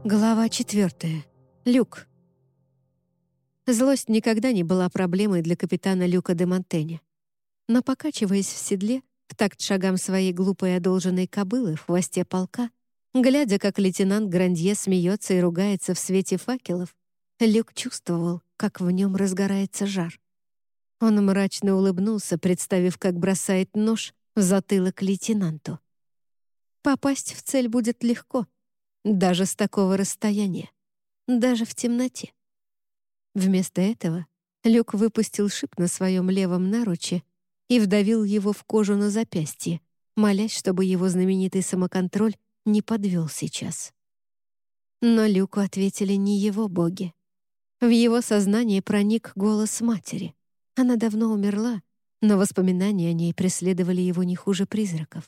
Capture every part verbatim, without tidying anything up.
Глава четвертая. Люк. Злость никогда не была проблемой для капитана Люка де Монтэня. Но, покачиваясь в седле, в такт шагам своей глупой одолженной кобылы в хвосте полка, глядя, как лейтенант Грандье смеется и ругается в свете факелов, Люк чувствовал, как в нем разгорается жар. Он мрачно улыбнулся, представив, как бросает нож в затылок лейтенанту. Попасть в цель будет легко, даже с такого расстояния, даже в темноте. Вместо этого Люк выпустил шип на своем левом наруче и вдавил его в кожу на запястье, молясь, чтобы его знаменитый самоконтроль не подвел сейчас. Но Люку ответили не его боги. В его сознание проник голос матери. Она давно умерла, но воспоминания о ней преследовали его не хуже призраков.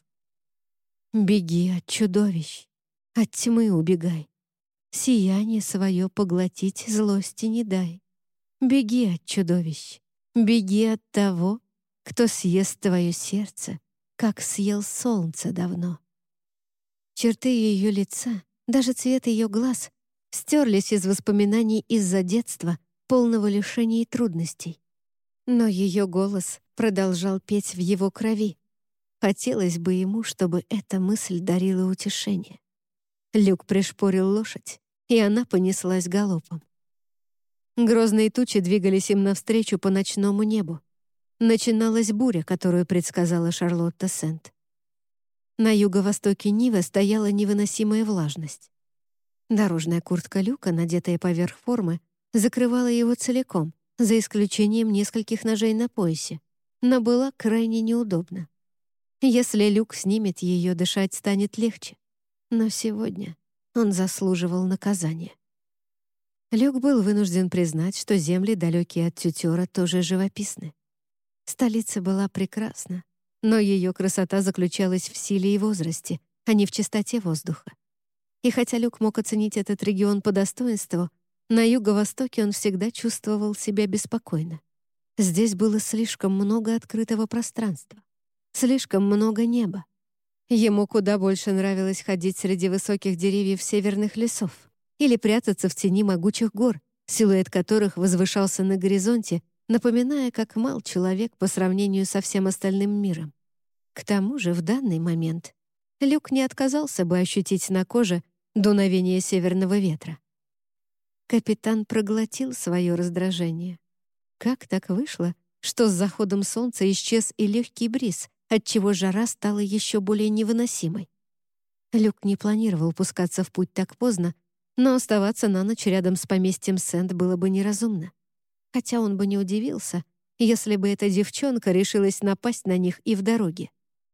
«Беги от чудовищ, от тьмы убегай, сияние свое поглотить злости не дай. Беги от чудовищ, беги от того, кто съест твое сердце, как съел солнце давно». Черты ее лица, даже цвет ее глаз стерлись из воспоминаний из-за детства, полного лишений и трудностей. Но ее голос продолжал петь в его крови. Хотелось бы ему, чтобы эта мысль дарила утешение. Люк пришпорил лошадь, и она понеслась галопом. Грозные тучи двигались им навстречу по ночному небу. Начиналась буря, которую предсказала Шарлотта Сент. На юго-востоке Нивы стояла невыносимая влажность. Дорожная куртка Люка, надетая поверх формы, закрывала его целиком, за исключением нескольких ножей на поясе, но была крайне неудобна. Если Люк снимет ее, дышать станет легче. Но сегодня он заслуживал наказания. Люк был вынужден признать, что земли, далекие от Тютера, тоже живописны. Столица была прекрасна, но ее красота заключалась в силе и возрасте, а не в чистоте воздуха. И хотя Люк мог оценить этот регион по достоинству, на юго-востоке он всегда чувствовал себя беспокойно. Здесь было слишком много открытого пространства, слишком много неба. Ему куда больше нравилось ходить среди высоких деревьев северных лесов или прятаться в тени могучих гор, силуэт которых возвышался на горизонте, напоминая, как мал человек по сравнению со всем остальным миром. К тому же в данный момент Люк не отказался бы ощутить на коже дуновение северного ветра. Капитан проглотил свое раздражение. Как так вышло, что с заходом солнца исчез и легкий бриз, отчего жара стала еще более невыносимой? Люк не планировал пускаться в путь так поздно, но оставаться на ночь рядом с поместьем Сент было бы неразумно. Хотя он бы не удивился, если бы эта девчонка решилась напасть на них и в дороге.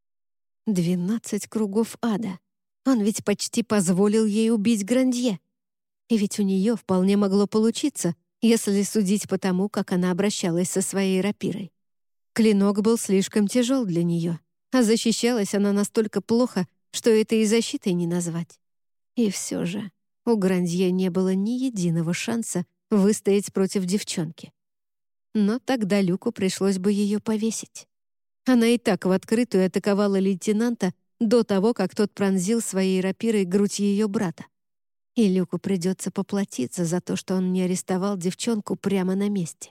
Двенадцать кругов ада. Он ведь почти позволил ей убить Грандье. И ведь у нее вполне могло получиться, если судить по тому, как она обращалась со своей рапирой. Клинок был слишком тяжел для нее, а защищалась она настолько плохо, что это и защитой не назвать. И все же у Грандье не было ни единого шанса выстоять против девчонки. Но тогда Люку пришлось бы ее повесить. Она и так в открытую атаковала лейтенанта до того, как тот пронзил своей рапирой грудь ее брата. И Люку придется поплатиться за то, что он не арестовал девчонку прямо на месте.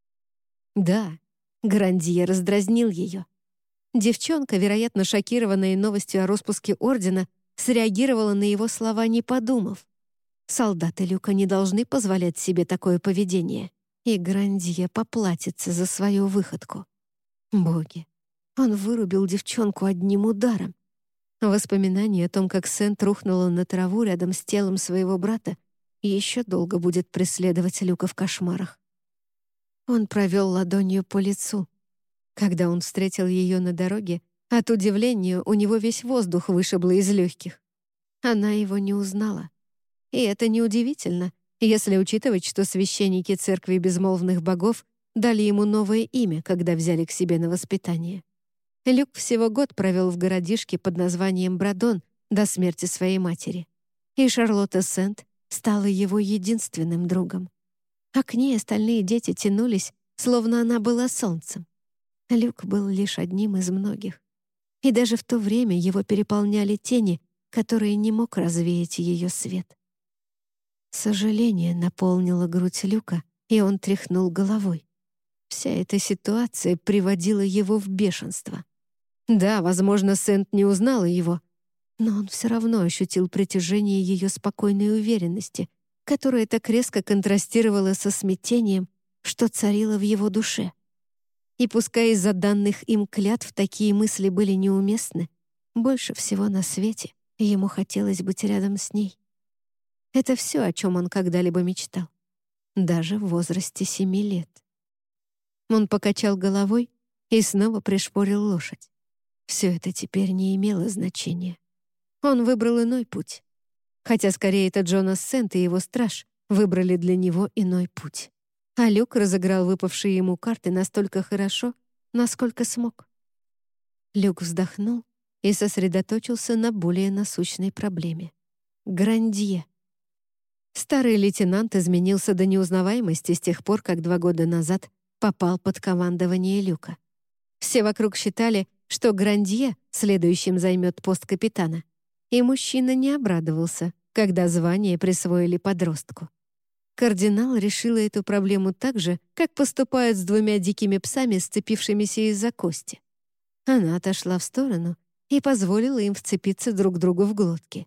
Да, Грандье раздразнил ее. Девчонка, вероятно, шокированная новостью о распуске ордена, среагировала на его слова, не подумав. Солдаты Люка не должны позволять себе такое поведение, и Грандье поплатится за свою выходку. Боги, он вырубил девчонку одним ударом. Воспоминание о том, как Сент рухнула на траву рядом с телом своего брата, еще долго будет преследовать Люка в кошмарах. Он провел ладонью по лицу. Когда он встретил ее на дороге, от удивления у него весь воздух вышибло из легких. Она его не узнала. И это неудивительно, если учитывать, что священники церкви безмолвных богов дали ему новое имя, когда взяли к себе на воспитание. Люк всего год провел в городишке под названием Брадон до смерти своей матери. И Шарлотта Сент стала его единственным другом. А к ней остальные дети тянулись, словно она была солнцем. Люк был лишь одним из многих. И даже в то время его переполняли тени, которые не мог развеять ее свет. Сожаление наполнило грудь Люка, и он тряхнул головой. Вся эта ситуация приводила его в бешенство. Да, возможно, Сент не узнала его, но он все равно ощутил притяжение ее спокойной уверенности, которая так резко контрастировала со смятением, что царило в его душе. И пускай из-за данных им клятв такие мысли были неуместны, больше всего на свете ему хотелось быть рядом с ней. Это все, о чем он когда-либо мечтал, даже в возрасте семи лет. Он покачал головой и снова пришпорил лошадь. Все это теперь не имело значения. Он выбрал иной путь. Хотя скорее это Джонас Сент и его страж выбрали для него иной путь. А Люк разыграл выпавшие ему карты настолько хорошо, насколько смог. Люк вздохнул и сосредоточился на более насущной проблеме — Грандье. Старый лейтенант изменился до неузнаваемости с тех пор, как два года назад попал под командование Люка. Все вокруг считали, что Грандье следующим займет пост капитана, и мужчина не обрадовался, когда звание присвоили подростку. Кардинал решила эту проблему так же, как поступают с двумя дикими псами, сцепившимися из-за кости. Она отошла в сторону и позволила им вцепиться друг другу в глотки.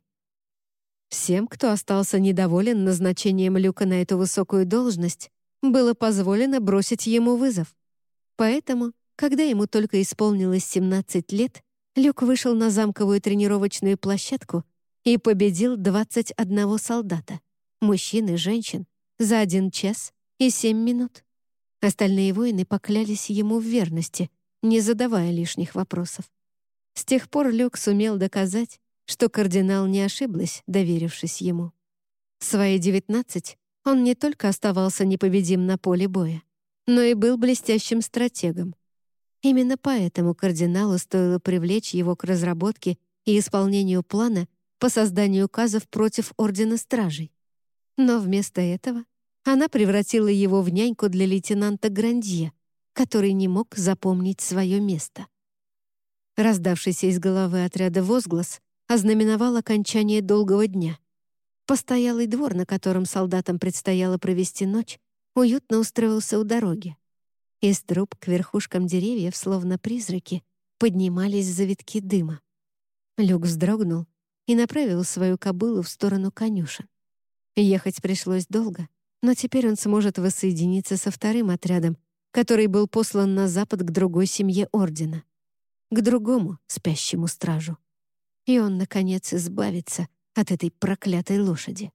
Всем, кто остался недоволен назначением Люка на эту высокую должность, было позволено бросить ему вызов. Поэтому, когда ему только исполнилось семнадцать лет, Люк вышел на замковую тренировочную площадку и победил двадцать одного солдата, мужчин и женщин, за один час и семь минут. Остальные воины поклялись ему в верности, не задавая лишних вопросов. С тех пор Люк сумел доказать, что кардинал не ошиблась, доверившись ему. В свои девятнадцать он не только оставался непобедим на поле боя, но и был блестящим стратегом. Именно поэтому кардиналу стоило привлечь его к разработке и исполнению плана по созданию указов против Ордена Стражей. Но вместо этого она превратила его в няньку для лейтенанта Грандье, который не мог запомнить свое место. Раздавшийся из головы отряда возглас ознаменовал окончание долгого дня. Постоялый двор, на котором солдатам предстояло провести ночь, уютно устроился у дороги. Из труб к верхушкам деревьев, словно призраки, поднимались завитки дыма. Люк вздрогнул и направил свою кобылу в сторону конюшен. Ехать пришлось долго, но теперь он сможет воссоединиться со вторым отрядом, который был послан на запад к другой семье Ордена, к другому спящему стражу. И он, наконец, избавится от этой проклятой лошади.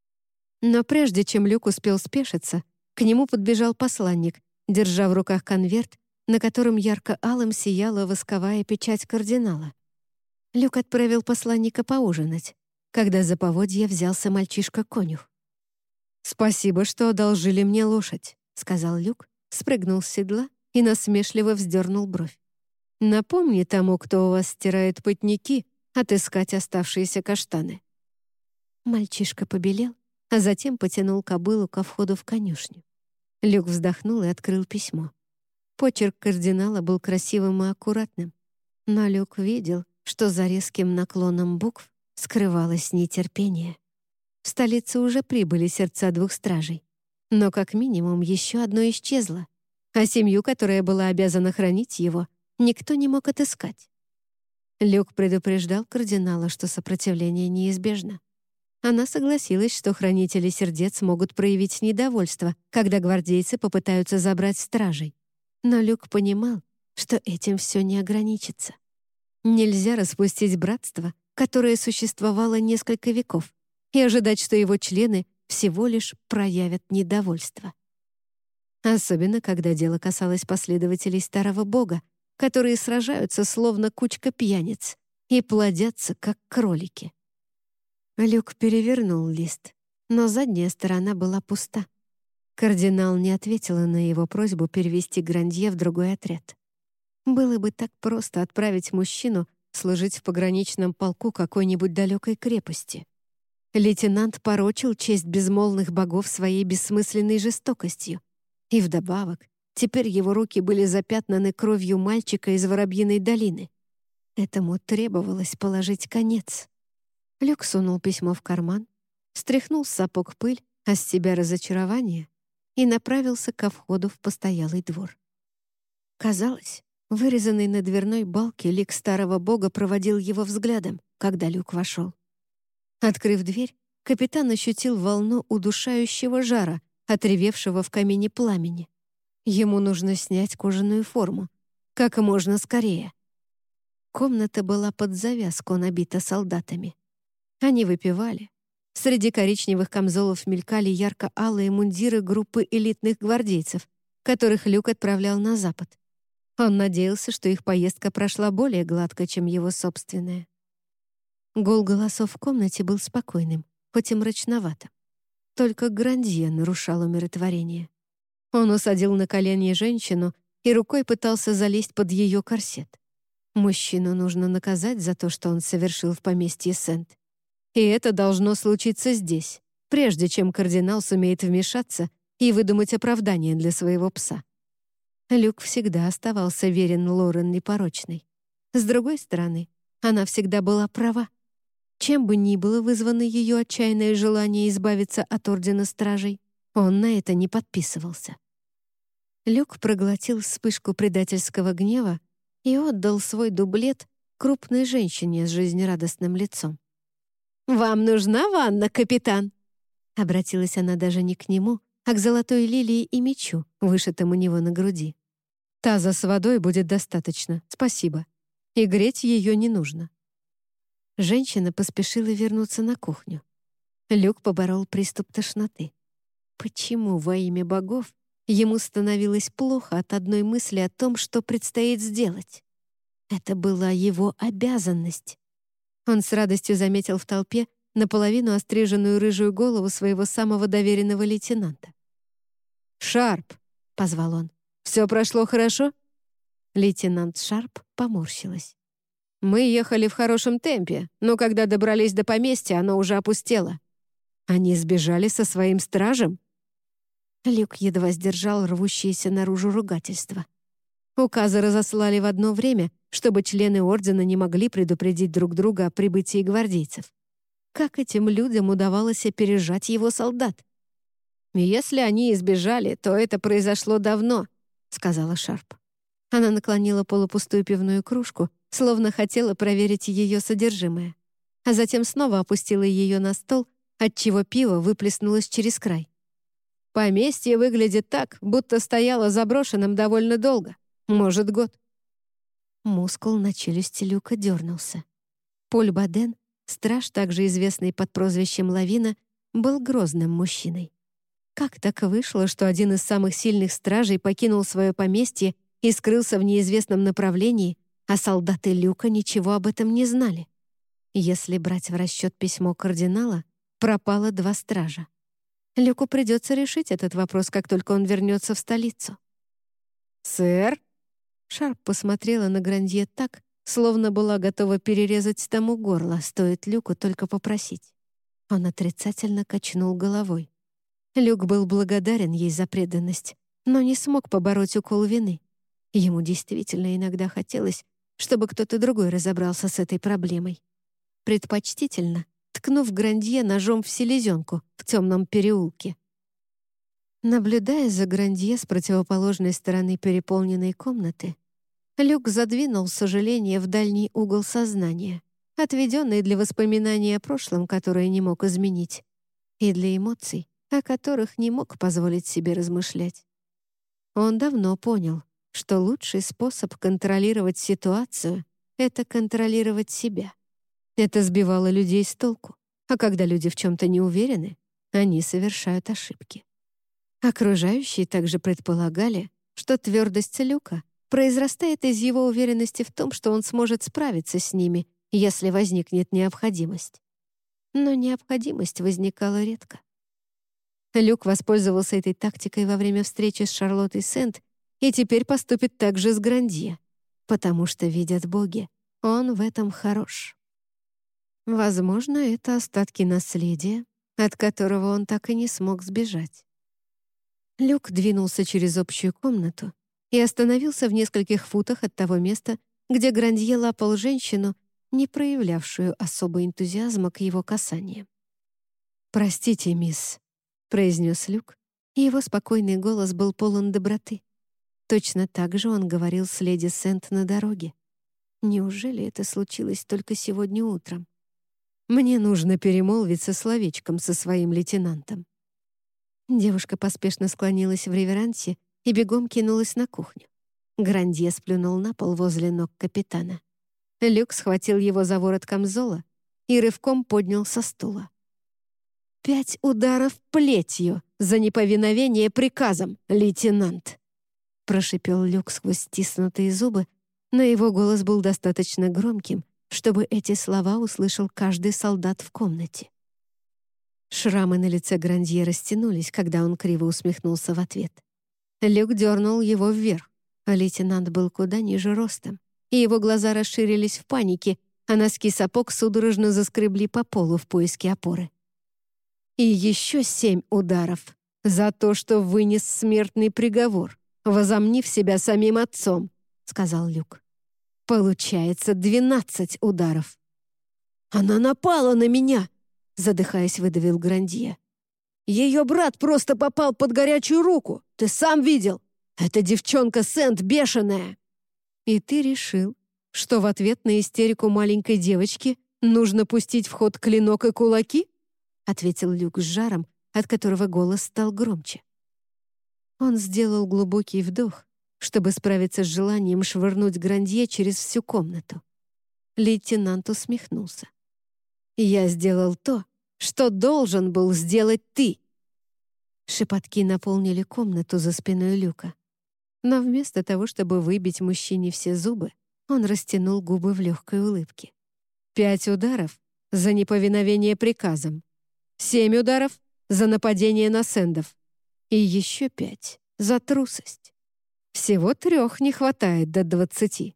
Но прежде чем Люк успел спешиться, к нему подбежал посланник, держа в руках конверт, на котором ярко-алым сияла восковая печать кардинала. Люк отправил посланника поужинать, когда за поводья взялся мальчишка-конюх. «Спасибо, что одолжили мне лошадь», — сказал Люк, спрыгнул с седла и насмешливо вздернул бровь. «Напомни тому, кто у вас стирает потники, отыскать оставшиеся каштаны». Мальчишка побелел, а затем потянул кобылу ко входу в конюшню. Люк вздохнул и открыл письмо. Почерк кардинала был красивым и аккуратным, но Люк видел, что за резким наклоном букв скрывалось нетерпение. В столице уже прибыли сердца двух стражей, но как минимум еще одно исчезло, а семью, которая была обязана хранить его, никто не мог отыскать. Люк предупреждал кардинала, что сопротивление неизбежно. Она согласилась, что хранители сердец могут проявить недовольство, когда гвардейцы попытаются забрать стражей. Но Люк понимал, что этим все не ограничится. Нельзя распустить братство, которое существовало несколько веков, и ожидать, что его члены всего лишь проявят недовольство. Особенно, когда дело касалось последователей Старого Бога, которые сражаются словно кучка пьяниц и плодятся, как кролики. Люк перевернул лист, но задняя сторона была пуста. Кардинал не ответила на его просьбу перевести Грандье в другой отряд. Было бы так просто отправить мужчину служить в пограничном полку какой-нибудь далекой крепости. Лейтенант порочил честь безмолвных богов своей бессмысленной жестокостью. И вдобавок, теперь его руки были запятнаны кровью мальчика из Воробьиной долины. Этому требовалось положить конец. Люк сунул письмо в карман, стряхнул с сапог пыль, а с себя разочарование и направился ко входу в постоялый двор. Казалось, вырезанный на дверной балке лик старого бога проводил его взглядом, когда Люк вошел. Открыв дверь, капитан ощутил волну удушающего жара, отревевшего в камине пламени. Ему нужно снять кожаную форму. Как можно скорее. Комната была под завязку набита солдатами. Они выпивали. Среди коричневых камзолов мелькали ярко-алые мундиры группы элитных гвардейцев, которых Люк отправлял на запад. Он надеялся, что их поездка прошла более гладко, чем его собственная. Гул голосов в комнате был спокойным, хоть и мрачноватым. Только Грандье нарушал умиротворение. Он усадил на колени женщину и рукой пытался залезть под ее корсет. Мужчину нужно наказать за то, что он совершил в поместье Сент. И это должно случиться здесь, прежде чем кардинал сумеет вмешаться и выдумать оправдание для своего пса. Люк всегда оставался верен Лорен непорочной. С другой стороны, она всегда была права. Чем бы ни было вызвано ее отчаянное желание избавиться от Ордена Стражей, он на это не подписывался. Люк проглотил вспышку предательского гнева и отдал свой дублет крупной женщине с жизнерадостным лицом. «Вам нужна ванна, капитан?» Обратилась она даже не к нему, а к золотой лилии и мечу, вышитым у него на груди. «Таза с водой будет достаточно, спасибо. И греть ее не нужно». Женщина поспешила вернуться на кухню. Люк поборол приступ тошноты. Почему во имя богов ему становилось плохо от одной мысли о том, что предстоит сделать? Это была его обязанность. Он с радостью заметил в толпе наполовину остриженную рыжую голову своего самого доверенного лейтенанта. «Шарп!» — позвал он. «Все прошло хорошо?» Лейтенант Шарп поморщилась. «Мы ехали в хорошем темпе, но когда добрались до поместья, оно уже опустело. Они сбежали со своим стражем?» Люк едва сдержал рвущееся наружу ругательство. Указы разослали в одно время, чтобы члены Ордена не могли предупредить друг друга о прибытии гвардейцев. Как этим людям удавалось опережать его солдат? «Если они избежали, то это произошло давно», — сказала Шарп. Она наклонила полупустую пивную кружку, словно хотела проверить ее содержимое, а затем снова опустила ее на стол, отчего пиво выплеснулось через край. «Поместье выглядит так, будто стояло заброшенным довольно долго. Может, год». Мускул на челюсти Люка дернулся. Поль Баден, страж, также известный под прозвищем Лавина, был грозным мужчиной. Как так вышло, что один из самых сильных стражей покинул свое поместье и скрылся в неизвестном направлении, а солдаты Люка ничего об этом не знали? Если брать в расчет письмо кардинала, пропало два стража. Люку придется решить этот вопрос, как только он вернется в столицу. «Сэр?» Шарп посмотрела на Грандье так, словно была готова перерезать тому горло, стоит Люку только попросить. Он отрицательно качнул головой. Люк был благодарен ей за преданность, но не смог побороть укол вины. Ему действительно иногда хотелось, чтобы кто-то другой разобрался с этой проблемой. Предпочтительно, ткнув Грандье ножом в селезенку в темном переулке. Наблюдая за Грандье с противоположной стороны переполненной комнаты, Люк задвинул сожаление в дальний угол сознания, отведенный для воспоминаний о прошлом, которое не мог изменить, и для эмоций, о которых не мог позволить себе размышлять. Он давно понял, что лучший способ контролировать ситуацию — это контролировать себя. Это сбивало людей с толку, а когда люди в чем-то не уверены, они совершают ошибки. Окружающие также предполагали, что твердость Люка произрастает из его уверенности в том, что он сможет справиться с ними, если возникнет необходимость. Но необходимость возникала редко. Люк воспользовался этой тактикой во время встречи с Шарлоттой Сент и теперь поступит так же с Грандье, потому что, видят боги, он в этом хорош. Возможно, это остатки наследия, от которого он так и не смог сбежать. Люк двинулся через общую комнату и остановился в нескольких футах от того места, где Грандье лапал женщину, не проявлявшую особого энтузиазма к его касаниям. «Простите, мисс», — произнес Люк, и его спокойный голос был полон доброты. Точно так же он говорил с леди Сент на дороге. Неужели это случилось только сегодня утром? Мне нужно перемолвиться словечком со своим лейтенантом. Девушка поспешно склонилась в реверансе и бегом кинулась на кухню. Грандье сплюнул на пол возле ног капитана. Люк схватил его за ворот камзола и рывком поднял со стула. «Пять ударов плетью за неповиновение приказам, лейтенант!» Прошипел Люк сквозь стиснутые зубы, но его голос был достаточно громким, чтобы эти слова услышал каждый солдат в комнате. Шрамы на лице Грандье растянулись, когда он криво усмехнулся в ответ. Люк дернул его вверх, а лейтенант был куда ниже ростом, и его глаза расширились в панике, а носки сапог судорожно заскребли по полу в поиске опоры. «И еще семь ударов за то, что вынес смертный приговор, возомнив себя самим отцом», — сказал Люк. «Получается двенадцать ударов». «Она напала на меня!» — задыхаясь, выдавил Грандье. «Ее брат просто попал под горячую руку. Ты сам видел. Эта девчонка Сент бешеная!» «И ты решил, что в ответ на истерику маленькой девочки нужно пустить в ход клинок и кулаки?» — ответил Люк с жаром, от которого голос стал громче. Он сделал глубокий вдох, чтобы справиться с желанием швырнуть Грандье через всю комнату. Лейтенант усмехнулся. «Я сделал то, что должен был сделать ты!» Шепотки наполнили комнату за спиной Люка. Но вместо того, чтобы выбить мужчине все зубы, он растянул губы в легкой улыбке. «Пять ударов за неповиновение приказам. Семь ударов за нападение на Сэндов. И еще пять за трусость. Всего трех не хватает до двадцати».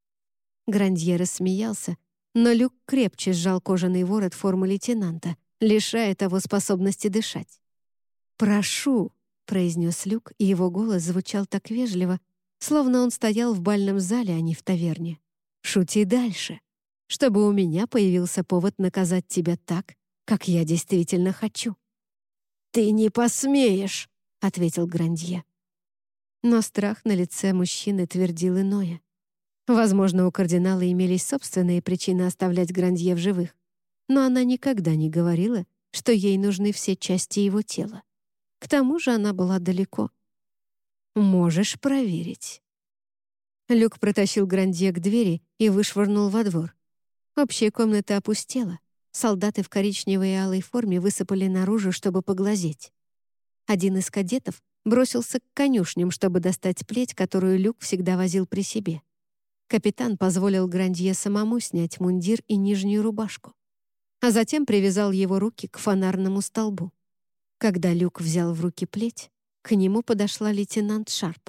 Грандье рассмеялся, но Люк крепче сжал кожаный ворот формы лейтенанта, лишая того способности дышать. «Прошу», — произнес Люк, и его голос звучал так вежливо, словно он стоял в бальном зале, а не в таверне. «Шути дальше, чтобы у меня появился повод наказать тебя так, как я действительно хочу». «Ты не посмеешь», — ответил Грандье. Но страх на лице мужчины твердил иное. Возможно, у кардинала имелись собственные причины оставлять Грандье в живых, но она никогда не говорила, что ей нужны все части его тела. К тому же она была далеко. «Можешь проверить». Люк протащил Грандье к двери и вышвырнул во двор. Общая комната опустела. Солдаты в коричневой и алой форме высыпали наружу, чтобы поглазеть. Один из кадетов бросился к конюшням, чтобы достать плеть, которую Люк всегда возил при себе. Капитан позволил Грандье самому снять мундир и нижнюю рубашку, а затем привязал его руки к фонарному столбу. Когда Люк взял в руки плеть, к нему подошла лейтенант Шарп.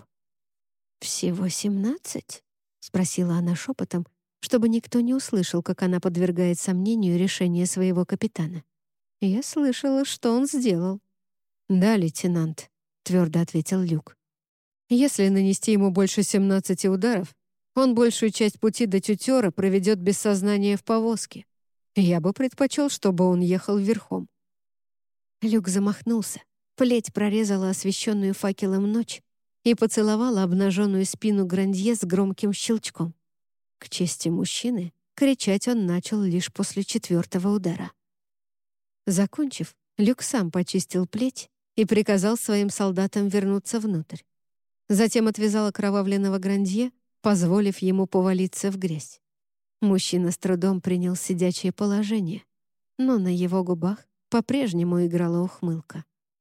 «Всего семнадцать?» — спросила она шепотом, чтобы никто не услышал, как она подвергает сомнению решение своего капитана. «Я слышала, что он сделал». «Да, лейтенант», — твердо ответил Люк. «Если нанести ему больше семнадцати ударов, он большую часть пути до тютера проведет без сознания в повозке. Я бы предпочел, чтобы он ехал верхом». Люк замахнулся. Плеть прорезала освещенную факелом ночь и поцеловала обнаженную спину Грандье с громким щелчком. К чести мужчины, кричать он начал лишь после четвертого удара. Закончив, Люк сам почистил плеть и приказал своим солдатам вернуться внутрь. Затем отвязал окровавленного Грандье, позволив ему повалиться в грязь. Мужчина с трудом принял сидячее положение, но на его губах по-прежнему играла ухмылка.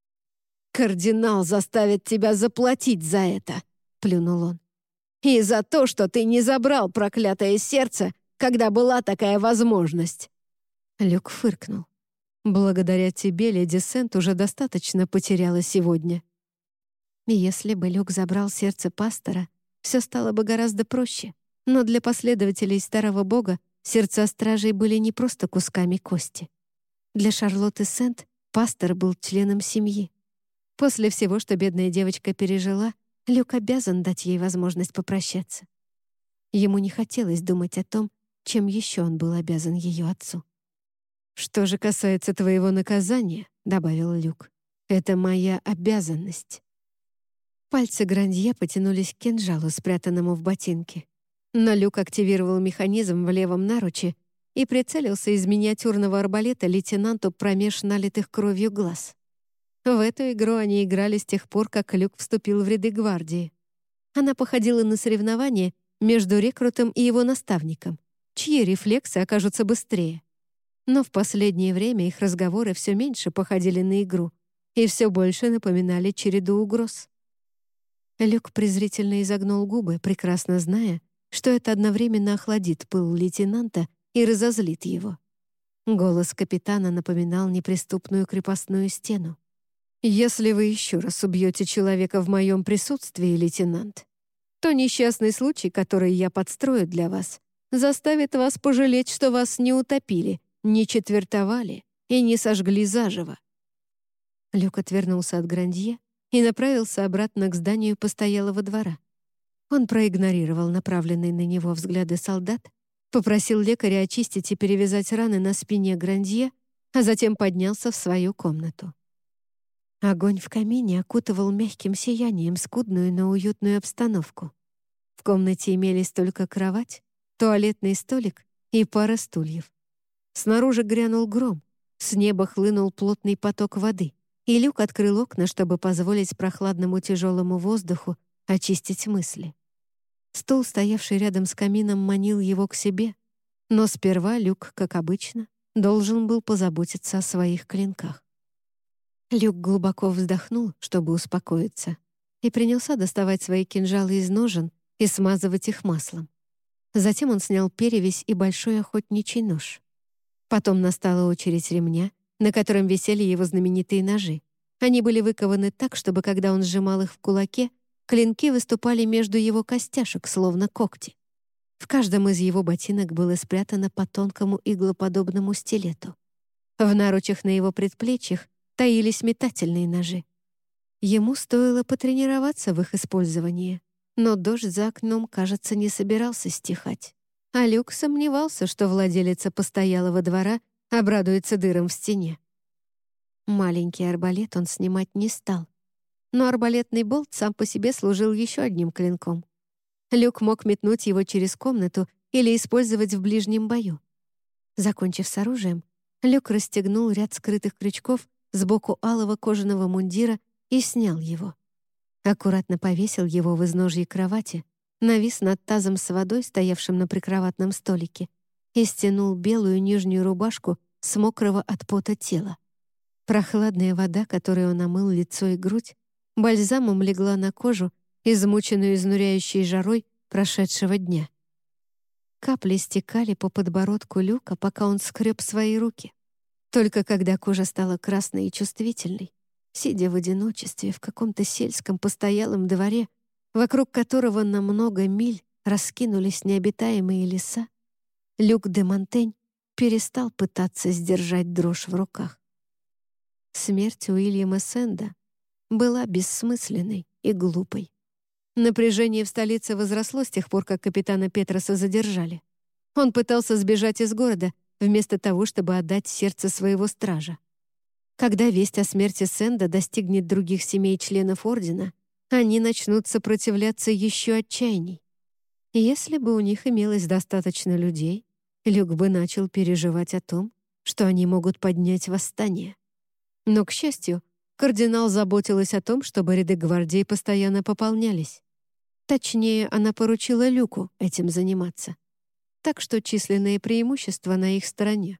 «Кардинал заставит тебя заплатить за это!» — плюнул он. «И за то, что ты не забрал проклятое сердце, когда была такая возможность!» Люк фыркнул. «Благодаря тебе леди Сент уже достаточно потеряла сегодня». Если бы Люк забрал сердце пастора, все стало бы гораздо проще, но для последователей старого бога сердца стражей были не просто кусками кости. Для Шарлотты Сент пастор был членом семьи. После всего, что бедная девочка пережила, Люк обязан дать ей возможность попрощаться. Ему не хотелось думать о том, чем еще он был обязан ее отцу. «Что же касается твоего наказания», — добавил Люк, — «это моя обязанность». Пальцы Грандье потянулись к кинжалу, спрятанному в ботинке. Но Люк активировал механизм в левом наруче и прицелился из миниатюрного арбалета лейтенанту промеж налитых кровью глаз. В эту игру они играли с тех пор, как Люк вступил в ряды гвардии. Она походила на соревнование между рекрутом и его наставником, чьи рефлексы окажутся быстрее. Но в последнее время их разговоры все меньше походили на игру и все больше напоминали череду угроз. Люк презрительно изогнул губы, прекрасно зная, что это одновременно охладит пыл лейтенанта и разозлит его. Голос капитана напоминал неприступную крепостную стену. «Если вы еще раз убьете человека в моем присутствии, лейтенант, то несчастный случай, который я подстрою для вас, заставит вас пожалеть, что вас не утопили, не четвертовали и не сожгли заживо». Люк отвернулся от Грандье и направился обратно к зданию постоялого двора. Он проигнорировал направленные на него взгляды солдат, попросил лекаря очистить и перевязать раны на спине Грандье, а затем поднялся в свою комнату. Огонь в камине окутывал мягким сиянием скудную, но уютную обстановку. В комнате имелись только кровать, туалетный столик и пара стульев. Снаружи грянул гром, с неба хлынул плотный поток воды, и Люк открыл окна, чтобы позволить прохладному тяжелому воздуху очистить мысли. Стул, стоявший рядом с камином, манил его к себе, но сперва Люк, как обычно, должен был позаботиться о своих клинках. Люк глубоко вздохнул, чтобы успокоиться, и принялся доставать свои кинжалы из ножен и смазывать их маслом. Затем он снял перевязь и большой охотничий нож. Потом настала очередь ремня, на котором висели его знаменитые ножи. Они были выкованы так, чтобы, когда он сжимал их в кулаке, клинки выступали между его костяшек, словно когти. В каждом из его ботинок было спрятано по тонкому иглоподобному стилету. В наручах на его предплечьях таились метательные ножи. Ему стоило потренироваться в их использовании, но дождь за окном, кажется, не собирался стихать. А Люк сомневался, что владелица постоялого двора обрадуется дырам в стене. Маленький арбалет он снимать не стал. Но арбалетный болт сам по себе служил еще одним клинком. Люк мог метнуть его через комнату или использовать в ближнем бою. Закончив с оружием, Люк расстегнул ряд скрытых крючков сбоку алого кожаного мундира и снял его. Аккуратно повесил его в изножье кровати, навис над тазом с водой, стоявшим на прикроватном столике, и стянул белую нижнюю рубашку с мокрого от пота тела. Прохладная вода, которой он омыл лицо и грудь, бальзамом легла на кожу, измученную изнуряющей жарой прошедшего дня. Капли стекали по подбородку Люка, пока он скреб свои руки. Только когда кожа стала красной и чувствительной, сидя в одиночестве в каком-то сельском постоялом дворе, вокруг которого на много миль раскинулись необитаемые леса, Люк де Монтень перестал пытаться сдержать дрожь в руках. Смерть Уильяма Сэнда была бессмысленной и глупой. Напряжение в столице возросло с тех пор, как капитана Петроса задержали. Он пытался сбежать из города, вместо того, чтобы отдать сердце своего стража. Когда весть о смерти Сэнда достигнет других семей членов Ордена, они начнут сопротивляться еще отчаянней. Если бы у них имелось достаточно людей, Люк бы начал переживать о том, что они могут поднять восстание. Но, к счастью, кардинал заботилась о том, чтобы ряды гвардии постоянно пополнялись. Точнее, она поручила Люку этим заниматься. Так что численные преимущества на их стороне.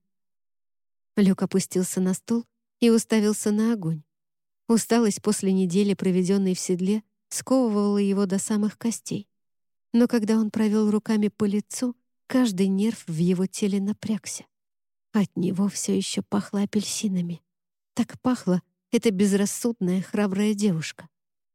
Люк опустился на стул и уставился на огонь. Усталость после недели, проведенной в седле, сковывала его до самых костей. Но когда он провел руками по лицу, каждый нерв в его теле напрягся. От него все еще пахло апельсинами. Так пахла эта безрассудная, храбрая девушка.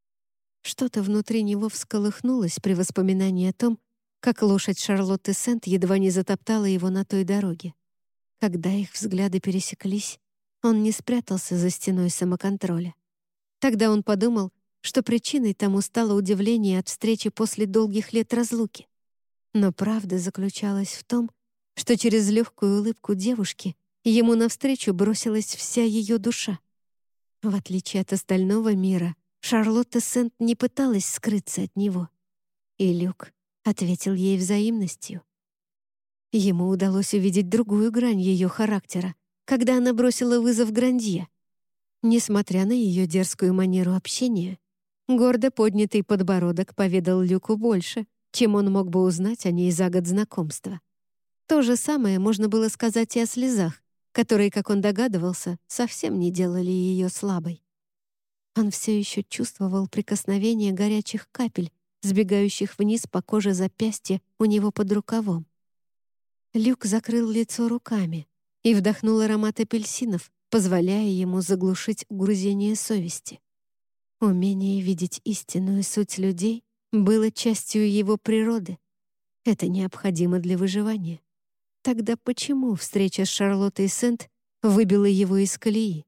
Что-то внутри него всколыхнулось при воспоминании о том, как лошадь Шарлотты Сент едва не затоптала его на той дороге. Когда их взгляды пересеклись, он не спрятался за стеной самоконтроля. Тогда он подумал, что причиной тому стало удивление от встречи после долгих лет разлуки. Но правда заключалась в том, что через легкую улыбку девушки ему навстречу бросилась вся ее душа. В отличие от остального мира, Шарлотта Сент не пыталась скрыться от него. И Люк ответил ей взаимностью. Ему удалось увидеть другую грань ее характера, когда она бросила вызов Грандье. Несмотря на ее дерзкую манеру общения, гордо поднятый подбородок поведал Люку больше, чем он мог бы узнать о ней за год знакомства. То же самое можно было сказать и о слезах, которые, как он догадывался, совсем не делали ее слабой. Он все еще чувствовал прикосновение горячих капель, сбегающих вниз по коже запястья у него под рукавом. Люк закрыл лицо руками и вдохнул аромат апельсинов, позволяя ему заглушить угрызение совести. Умение видеть истинную суть людей было частью его природы. Это необходимо для выживания. Тогда почему встреча с Шарлоттой Сент выбила его из колеи?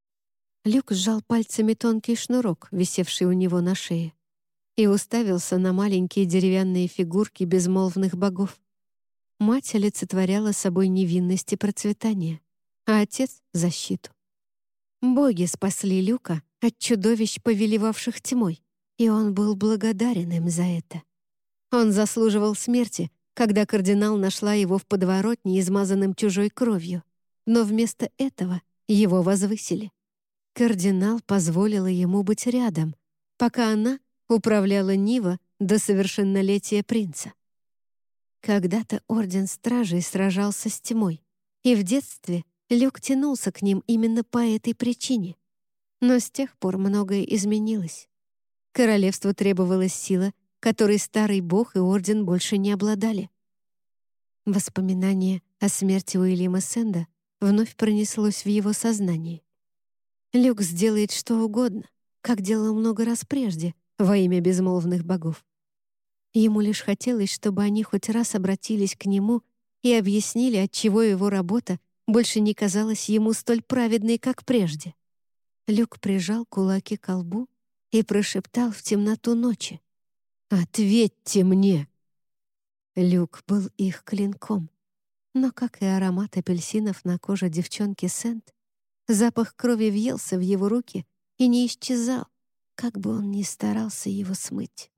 Люк сжал пальцами тонкий шнурок, висевший у него на шее, и уставился на маленькие деревянные фигурки безмолвных богов. Мать олицетворяла собой невинность и процветание, а отец — защиту. Боги спасли Люка от чудовищ, повелевавших тьмой, и он был благодарен им за это. Он заслуживал смерти, когда кардинал нашла его в подворотне, измазанным чужой кровью, но вместо этого его возвысили. Кардинал позволила ему быть рядом, пока она управляла Нива до совершеннолетия принца. Когда-то Орден Стражей сражался с тьмой, и в детстве Люк тянулся к ним именно по этой причине. Но с тех пор многое изменилось. Королевству требовалась сила, которой старый бог и Орден больше не обладали. Воспоминание о смерти Уильяма Сэнда вновь пронеслось в его сознании. Люк сделает что угодно, как делал много раз прежде, во имя безмолвных богов. Ему лишь хотелось, чтобы они хоть раз обратились к нему и объяснили, отчего его работа больше не казалась ему столь праведной, как прежде. Люк прижал кулаки к лбу и прошептал в темноту ночи: «Ответьте мне!» Люк был их клинком, но, как и аромат апельсинов на коже девчонки Сент, запах крови въелся в его руки и не исчезал, как бы он ни старался его смыть.